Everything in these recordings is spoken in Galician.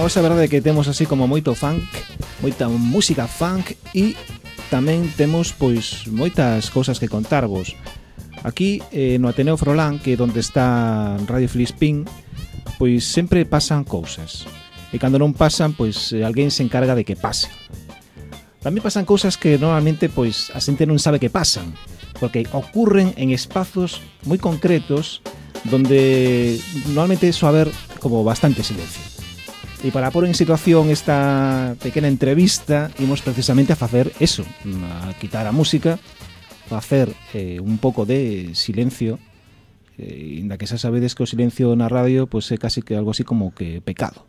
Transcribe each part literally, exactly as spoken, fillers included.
hoxe a verdade é que temos así como moito funk, moita música funk e tamén temos pois moitas cousas que contarvos. Aquí eh, no Ateneo Frolán, que é onde está Radio Filispín, pois sempre pasan cousas. E cando non pasan, pois eh, alguén se encarga de que pasen. Tamén pasan cousas que normalmente pois a xente non sabe que pasan, porque ocurren en espazos moi concretos donde normalmente eso haber como bastante silencio. E para pôr en situación esta pequena entrevista, imos precisamente a facer eso, a quitar a música, facer eh, un pouco de silencio, eh, inda que xa sabedes que o silencio na radio pois é casi que algo así como que pecado.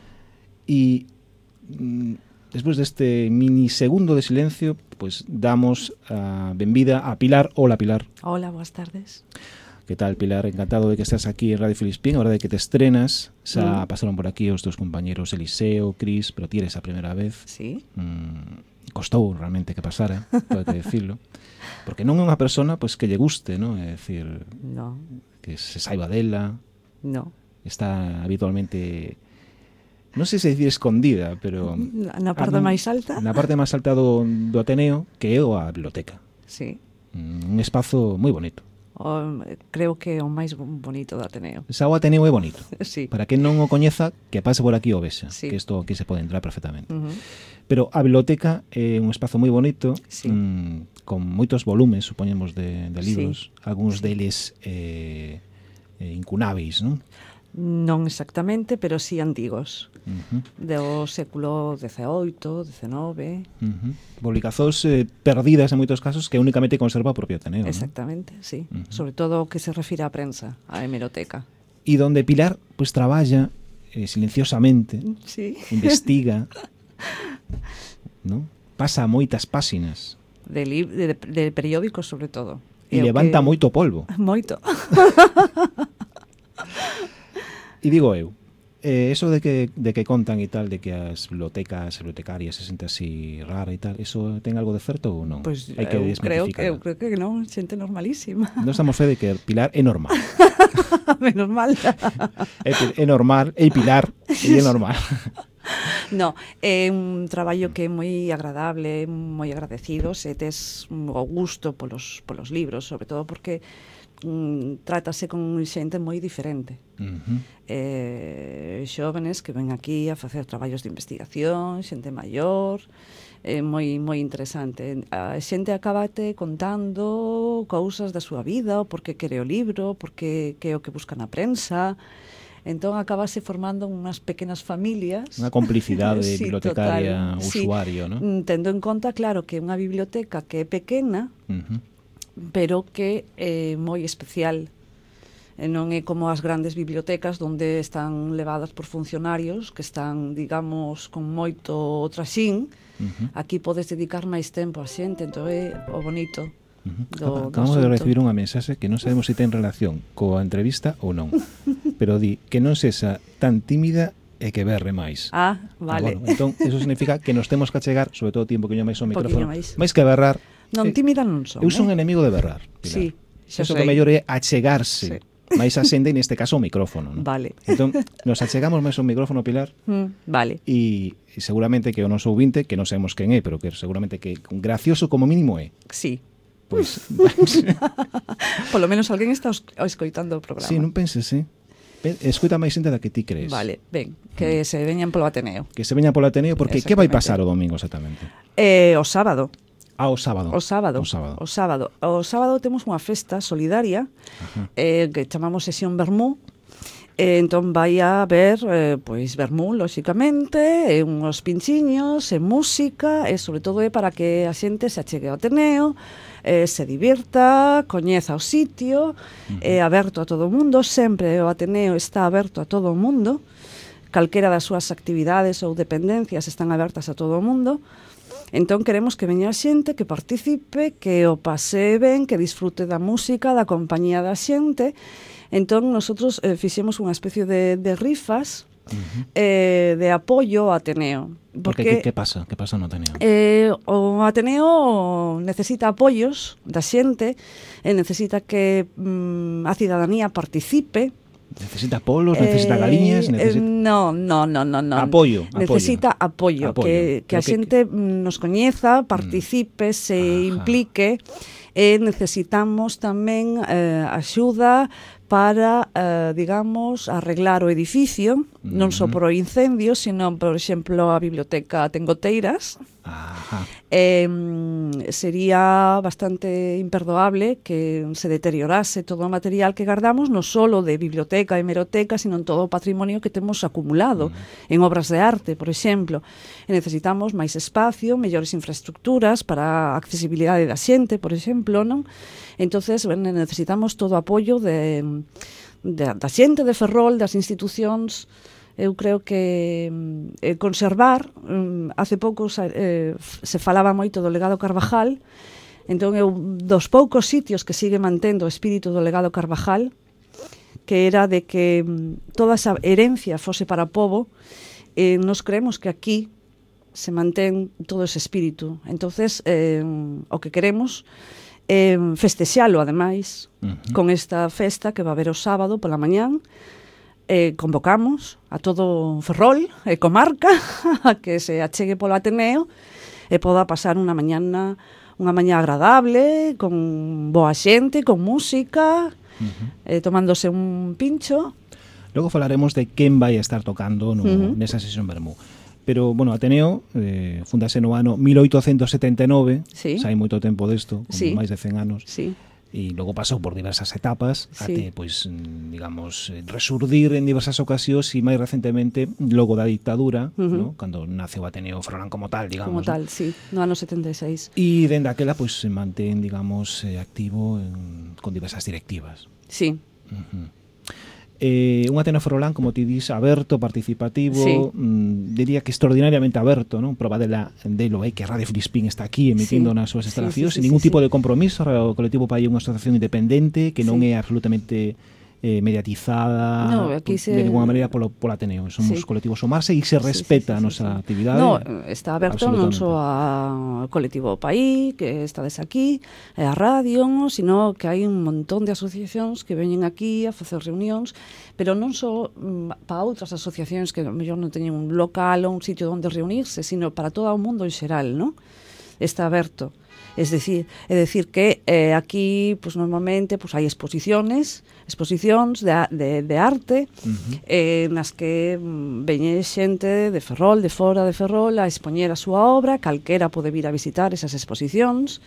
E mm, despois deste mini segundo de silencio, pois damos a benvida a Pilar. Hola, Pilar. Hola, boas tardes. Que tal, Pilar? Encantado de que estás aquí en Radio Filispín. A verdade é que te estrenas. Xa mm. pasaron por aquí os teus compañeros Eliseo, Cris, pero ti eres a primeira vez. Sí. Mm, costou realmente que pasara, pode que decirlo. Porque non é unha persona pois, que lle guste, ¿no? É dicir, no. que se saiba dela. No. Está habitualmente, non sei se dicir escondida, pero na parte máis alta. Na parte máis alta do, do Ateneo, que é a biblioteca. Sí. Un espazo moi bonito. O, creo que é o máis bonito do Ateneo. Xa o Ateneo é bonito. Sí. Para quen non o coñeza, que pase por aquí o vexa, sí. que isto aquí se pode entrar perfectamente. Uh-huh. Pero a biblioteca é un espazo moi bonito, sí. mmm, con moitos volumes, supoñemos, de, de libros, sí. algúns sí. deles eh, eh, incunáveis, non? Non exactamente, pero sí antigos. Uh-huh. Do século dezaoito, dezenove. Uh-huh. Publicacións eh, perdidas en moitos casos que únicamente conserva o propio Ateneo. Exactamente, ¿no? sí. Uh-huh. Sobre todo o que se refire á prensa, á hemeroteca. E donde Pilar pues traballa eh, silenciosamente, sí. investiga, ¿no? Pasa moitas páxinas. De, de, de periódicos, sobre todo. E levanta que... moito polvo. Moito. E digo eu, eh, eso de que, de que contan e tal, de que as bibliotecas, bibliotecarias se sente así rara e tal, eso ten algo de certo ou non? Pois Hai que eu creo que, eu creo que non, xente normalísima. Non estamos fe de que Pilar é normal. Menos mal. é, é normal, é Pilar, e é normal. No, é un traballo que é moi agradable, moi agradecidos, e tes o gusto polos, polos libros, sobre todo porque mm, trátase con xente moi diferente. Uh-huh. eh, xóvenes que ven aquí a facer traballos de investigación, xente maior, é moi moi interesante. A xente acabate contando cousas da súa vida, o porque quere o libro, porque que é o que busca na prensa. Entón acabase formando unhas pequenas familias. Unha complicidade sí, bibliotecaria, total, usuario, sí. ¿no? Tendo en conta, claro, que é unha biblioteca que é pequena, uh-huh. pero que é moi especial. E non é como as grandes bibliotecas onde están levadas por funcionarios que están, digamos, con moito traxín. Uh-huh. Aquí podes dedicar máis tempo a xente, entón é o bonito. Uh-huh. do, Acabamos do de recibir unha mensaxe que non sabemos se ten relación coa entrevista ou non, pero di que non sexa tan tímida e que berre máis. Ah, vale. Ah, bueno, entón, eso significa que nos temos que achegar, sobre todo tiempo que yo máis o micrófono, máis. máis que berrar. Non, tímida non son. Eu son eh? enemigo de berrar, Pilar. Sí, xa eso sei. que mellor é achegarse. Sí. máis a xente, neste caso o micrófono, ¿no? Vale. Entón, nos achegamos máis ao micrófono, Pilar. Mm, vale. E, e seguramente que o noso ouvinte, que non sabemos quen é, pero que seguramente que gracioso como mínimo é. Sí. Pois, polo menos alguén está escoitando o programa. Sí, non penses, sí. Escoita máis xente da que ti crees. Vale, ben, que mm. se veñan polo Ateneo. Que se veñan polo Ateneo, porque que vai pasar o domingo exactamente? Eh, o sábado. Ah, o sábado. O sábado. O sábado. O sábado. O sábado temos unha festa solidaria eh, que chamamos Sesión Vermú. Eh, entón vai a haber eh, pois vermú, lóxicamente, e uns pinchiños, e música, e sobre todo é para que a xente se achegue ao Ateneo, eh, se divirta, coñeza o sitio, uh-huh. é aberto a todo o mundo, sempre o Ateneo está aberto a todo o mundo, calquera das súas actividades ou dependencias están abertas a todo o mundo. Entón queremos que veña a xente, que participe, que o pase ben, que disfrute da música, da compañía da xente. Entón nosotros eh, fixemos unha especie de, de rifas uh-huh. eh, de apoio ao Ateneo. Porque, que, que pasa? Que pasa no Ateneo? Eh, o Ateneo necesita apoios da xente, e necesita que mm, a cidadanía participe Necesita polos, necesita galiñas, necesita... Eh, no, no, no, no, no. Apoio, necesita apoio, apoio. que, que a que, xente que... nos coñeza, participe, mm. se Ajá. implique, e necesitamos tamén eh, axuda para, eh, digamos, arreglar o edificio, mm. non só por o incendio, sino, por exemplo, a biblioteca ten goteiras. Ajá. Eh, sería bastante imperdoable que se deteriorase todo o material que guardamos, non só de biblioteca e hemeroteca, sino en todo o patrimonio que temos acumulado mm. en obras de arte, por exemplo. E necesitamos máis espacio, mellores infraestructuras para a accesibilidade da xente, por exemplo, non? Entonces, bueno, necesitamos todo o apoio de, de, da xente de Ferrol, das institucións. Eu creo que eh, conservar, um, hace pouco eh, se falaba moito do legado Carvajal, entón eu dos poucos sitios que sigue mantendo o espírito do legado Carvajal, que era de que um, toda esa herencia fose para o pobo, eh, nos creemos que aquí se mantén todo ese espírito. Entonces, eh, o que queremos é festexalo, ademais, uh-huh. con esta festa que va haber o sábado pola mañán. Eh, convocamos a todo Ferrol e comarca a que se achegue polo Ateneo e poda pasar unha mañana unha mañá agradable, con boa xente, con música, uh-huh. eh, tomándose un pincho. Logo falaremos de quen vai a estar tocando no, uh-huh. nesa sesión Vermú. Pero, bueno, Ateneo eh, fundase no ano mil oitocentos setenta e nove, sí. xa hai moito tempo desto, como sí. máis de cen anos. Sí. E logo pasou por diversas etapas sí. até, pois, digamos, resurdir en diversas ocasións e máis recentemente logo da dictadura, uh-huh. ¿no? Cando nace o Ateneo Ferrolán como tal, digamos. Como tal, ¿no? sí, no ano setenta e seis. E dende aquela, pois, se mantén, digamos, eh, activo en, con diversas directivas. Sí. Uh-huh. Eh, un Ateneo Ferrolán, como ti dis, aberto, participativo, sí. mm, diría que extraordinariamente aberto, ¿no? Proba de la delo, eh, que Radio Filispín está aquí emitindo sí. nas súas instalacións, sí, sí, sí, sin ningún sí, tipo sí. de compromiso. O colectivo Pai é unha asociación independente que non sí. é absolutamente eh, mediatizada no, aquí se... de ninguna maneira polo, polo Ateneo. Somos sí. colectivos Omarse e se respeta sí, sí, sí, a nosa sí. actividade. No, está aberto non só ao colectivo Pai, que estades aquí, e a radio, sino que hai un montón de asociacións que veñen aquí a facer reunións, pero non só mm, para outras asociacións que mellor non teñen un local ou un sitio onde reunirse, sino para todo o mundo en xeral, non? Está aberto. Es decir, é decir que eh, aquí pues, normalmente pues, hai exposiciones, exposicións de, de, de arte, uh-huh. eh, nas que mm, veñe xente de Ferrol, de fora de Ferrol, a expoñer a súa obra, calquera pode vir a visitar esas exposicións.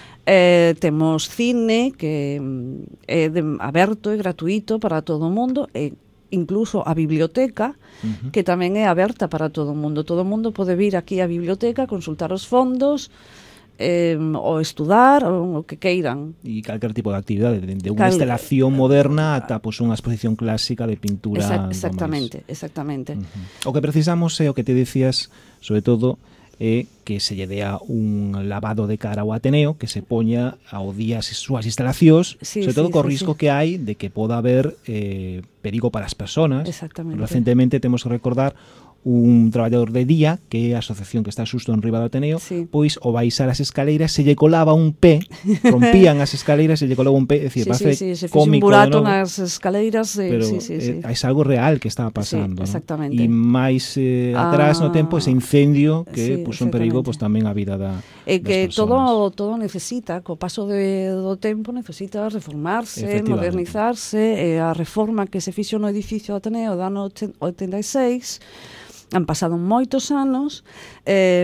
Eh, temos cine que mm, é de, aberto e gratuito para todo o mundo, e incluso a biblioteca, uh-huh. que tamén é aberta para todo o mundo. Todo o mundo pode vir aquí á biblioteca, consultar os fondos, Eh, ou estudar, ou o que queiran. E calquer tipo de actividade, de, de unha Cal... instalación moderna ata pues, unha exposición clásica de pintura. Exact, exactamente, exactamente. Uh-huh. O que precisamos é o que te decías, sobre todo, é que se lle dea un lavado de cara ao Ateneo, que se poña ao día as súas instalacións, sí, sobre todo sí, co sí, risco sí. que hai de que poda haber eh, perigo para as personas. Exactamente. Recentemente temos que recordar un traballador de día, que é a asociación que está xusto en riba do Ateneo, sí. pois ao baixar as escaleiras se lle colaba un pé, rompían as escaleiras, se lle colaba un pé, é dicir, sí, parece sí, sí, se cómico, un burato nas escaleiras, sí, pero sí, sí, sí. é algo real que estaba pasando, sí, exactamente. ¿no? E máis eh, atrás ah, no tempo ese incendio que sí, puso en perigo pues, tamén a vida da, e que das todo todo necesita, co paso de, do tempo necesita reformarse, modernizarse, e a reforma que se fixo no edificio do Ateneo do ano oitenta e seis, han pasado moitos anos, eh,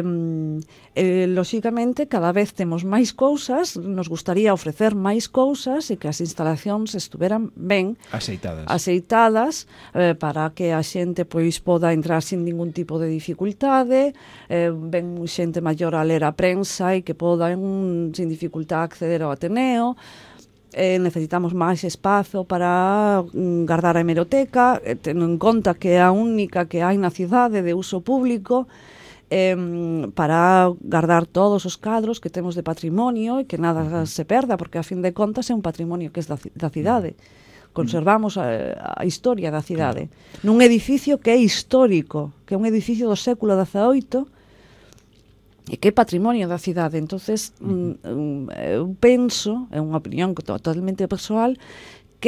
eh, lóxicamente cada vez temos máis cousas, nos gustaría ofrecer máis cousas e que as instalacións estuveran ben aceitadas, aceitadas eh, para que a xente pois poda entrar sin ningún tipo de dificultade, eh, ben xente maior a ler a prensa e que poda un, sin dificultad acceder ao Ateneo. Eh, necesitamos máis espazo para mm, guardar a hemeroteca, eh, tendo en conta que é a única que hai na cidade de uso público, eh, para guardar todos os cadros que temos de patrimonio e que nada se perda, porque a fin de contas é un patrimonio que é da, da cidade. Conservamos a, a historia da cidade. Claro. Nun edificio que é histórico, que é un edificio do século dezaoito, e que é patrimonio da cidade. Entonces, uh-huh. eu penso, é unha opinión totalmente persoal, que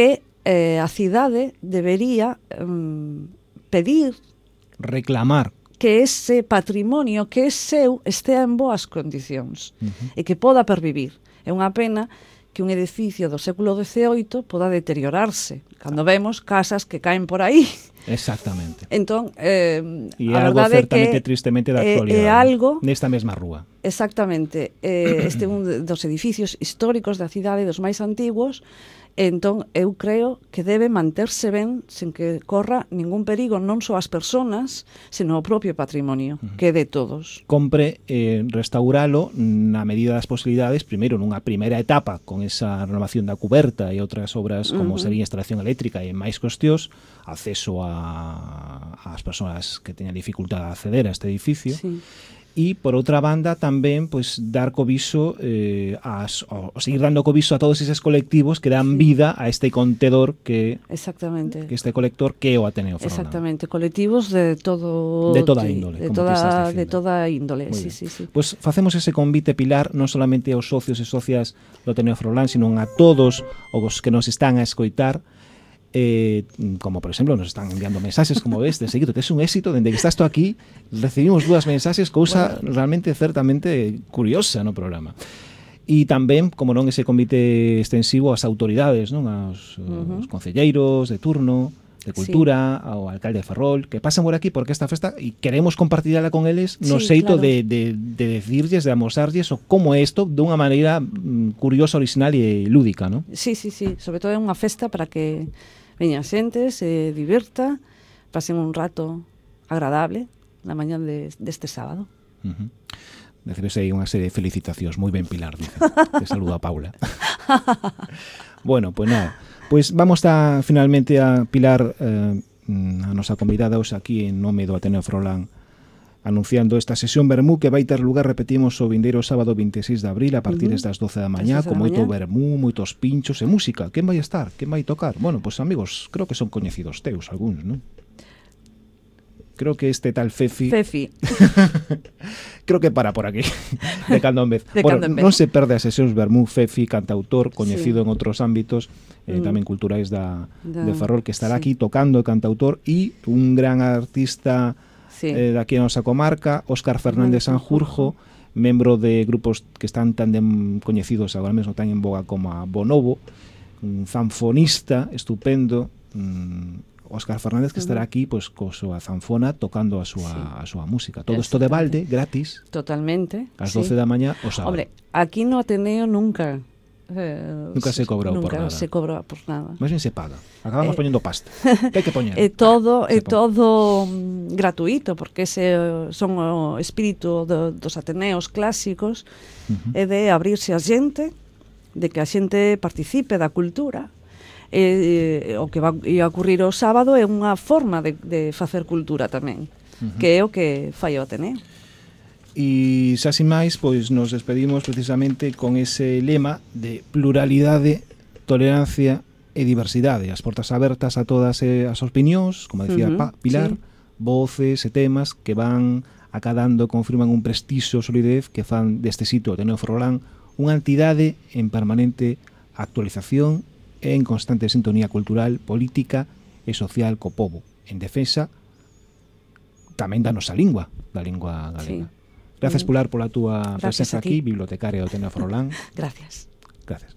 eh, a cidade debería um, pedir reclamar que ese patrimonio que é seu estea en boas condicións uh-huh. e que poda pervivir. É unha pena que un edificio do século dezioito poda deteriorarse cando vemos casas que caen por aí. Exactamente. Entón, eh, e a é algo verdade é que certamente tristemente da é, actualidade. É algo nesta mesma rúa. Exactamente. Eh, este é un dos edificios históricos da cidade, dos máis antigos. Entón, eu creo que debe manterse ben sen que corra ningún perigo non só as persoas, senón o propio patrimonio, uh-huh. que é de todos. Compre eh, restauralo na medida das posibilidades, primeiro nunha primeira etapa con esa renovación da cuberta e outras obras como uh-huh. sería instalación eléctrica e máis cuestións, acceso a, as persoas que teñan dificultad a acceder a este edificio. Sí. E, por outra banda, tamén pois, dar cobiso, eh, as, o, o seguir dando cobiso a todos eses colectivos que dan sí. vida a este contedor que Exactamente. que este colector que é o Ateneo Froilán. Exactamente, colectivos de todo de toda índole, de como toda de toda índole, sí, sí, sí. Pois pues facemos ese convite, Pilar, non solamente aos socios e socias do Ateneo Froilán, sino a todos os que nos están a escoitar. Eh, como por exemplo nos están enviando mensaxes, como ves, de seguido, que es un éxito, dende que estás tú aquí recibimos dúas mensaxes, cousa bueno. realmente certamente curiosa no programa. E tamén, como non, ese convite extensivo ás autoridades, non, aos, uh-huh. aos concelleiros de turno de Cultura, sí. ao alcalde de Ferrol, que pasen por aquí porque esta festa e queremos compartirla con eles no sí, xeito claro. de, de, de decirlles, de amosarlles o como é isto dunha maneira mm, curiosa, original e lúdica, non? Sí, sí, sí, sobre todo é unha festa para que veña xente, se divirta, pasen un rato agradable na mañá de, deste sábado. Uh-huh. Decirse aí unha serie de felicitacións. Moi ben, Pilar, dice. Te saluda a Paula. Bueno, pois pues nada. Pois pues vamos a finalmente a Pilar, eh, a nosa convidada hoxe aquí en nome do Ateneo Froilán, anunciando esta sesión vermú que vai ter lugar, repetimos, o vindeiro sábado vinte e seis de abril a partir uh -huh. das doce da mañá, con moito vermú, moitos pinchos e música. Quen vai estar? Quen vai tocar? Bueno, pois pues, amigos, creo que son coñecidos teus algúns, non? Creo que este tal Fefi Fefi creo que para por aquí de cando en vez. De bueno, en vez. Non se perde as sesións vermú. Fefi, cantautor coñecido sí. en outros ámbitos eh, mm. tamén culturais da, da, de Ferrol, que estará sí. aquí tocando, cantautor, e un gran artista sí. eh, daqui a nosa comarca, Óscar Fernández Sanjurjo, membro de grupos que están tan de, coñecidos agora mesmo, tan en boga como a Bonobo, un zanfonista estupendo, mmm, Óscar Fernández, que estará aquí pois co súa zanfona tocando a súa sí. a súa música. Todo isto de balde, gratis. Totalmente. Ás doce sí. da mañá o sábado. Hombre, aquí no Ateneo nunca eh, nunca se cobrou por nada. Nunca se cobra por nada. Máis ben se paga. Acabamos eh, poñendo pasta. Que hai que poñer? É todo, é todo um, gratuito, porque ese son o espírito do, dos Ateneos clásicos, uh-huh. é de abrirse a xente, de que a xente participe da cultura. E, o que va a ocurrir o sábado é unha forma de, de facer cultura tamén, uh-huh. que é o que fai o Ateneo. E xa sin máis, pois nos despedimos precisamente con ese lema de pluralidade, tolerancia e diversidade. As portas abertas a todas as opinións, como decía uh-huh. Pilar, sí. voces e temas que van acadando, confirman un prestixio, solidez que fan deste sitio, Ateneo Froilán, unha entidade en permanente actualización e en constante sintonía cultural, política e social co pobo, en defensa tamén da nosa lingua, da lingua galega. Sí. Gracias, Pilar, pola túa presenza aquí, bibliotecaria do Ateneo Froilán. Gracias. Gracias.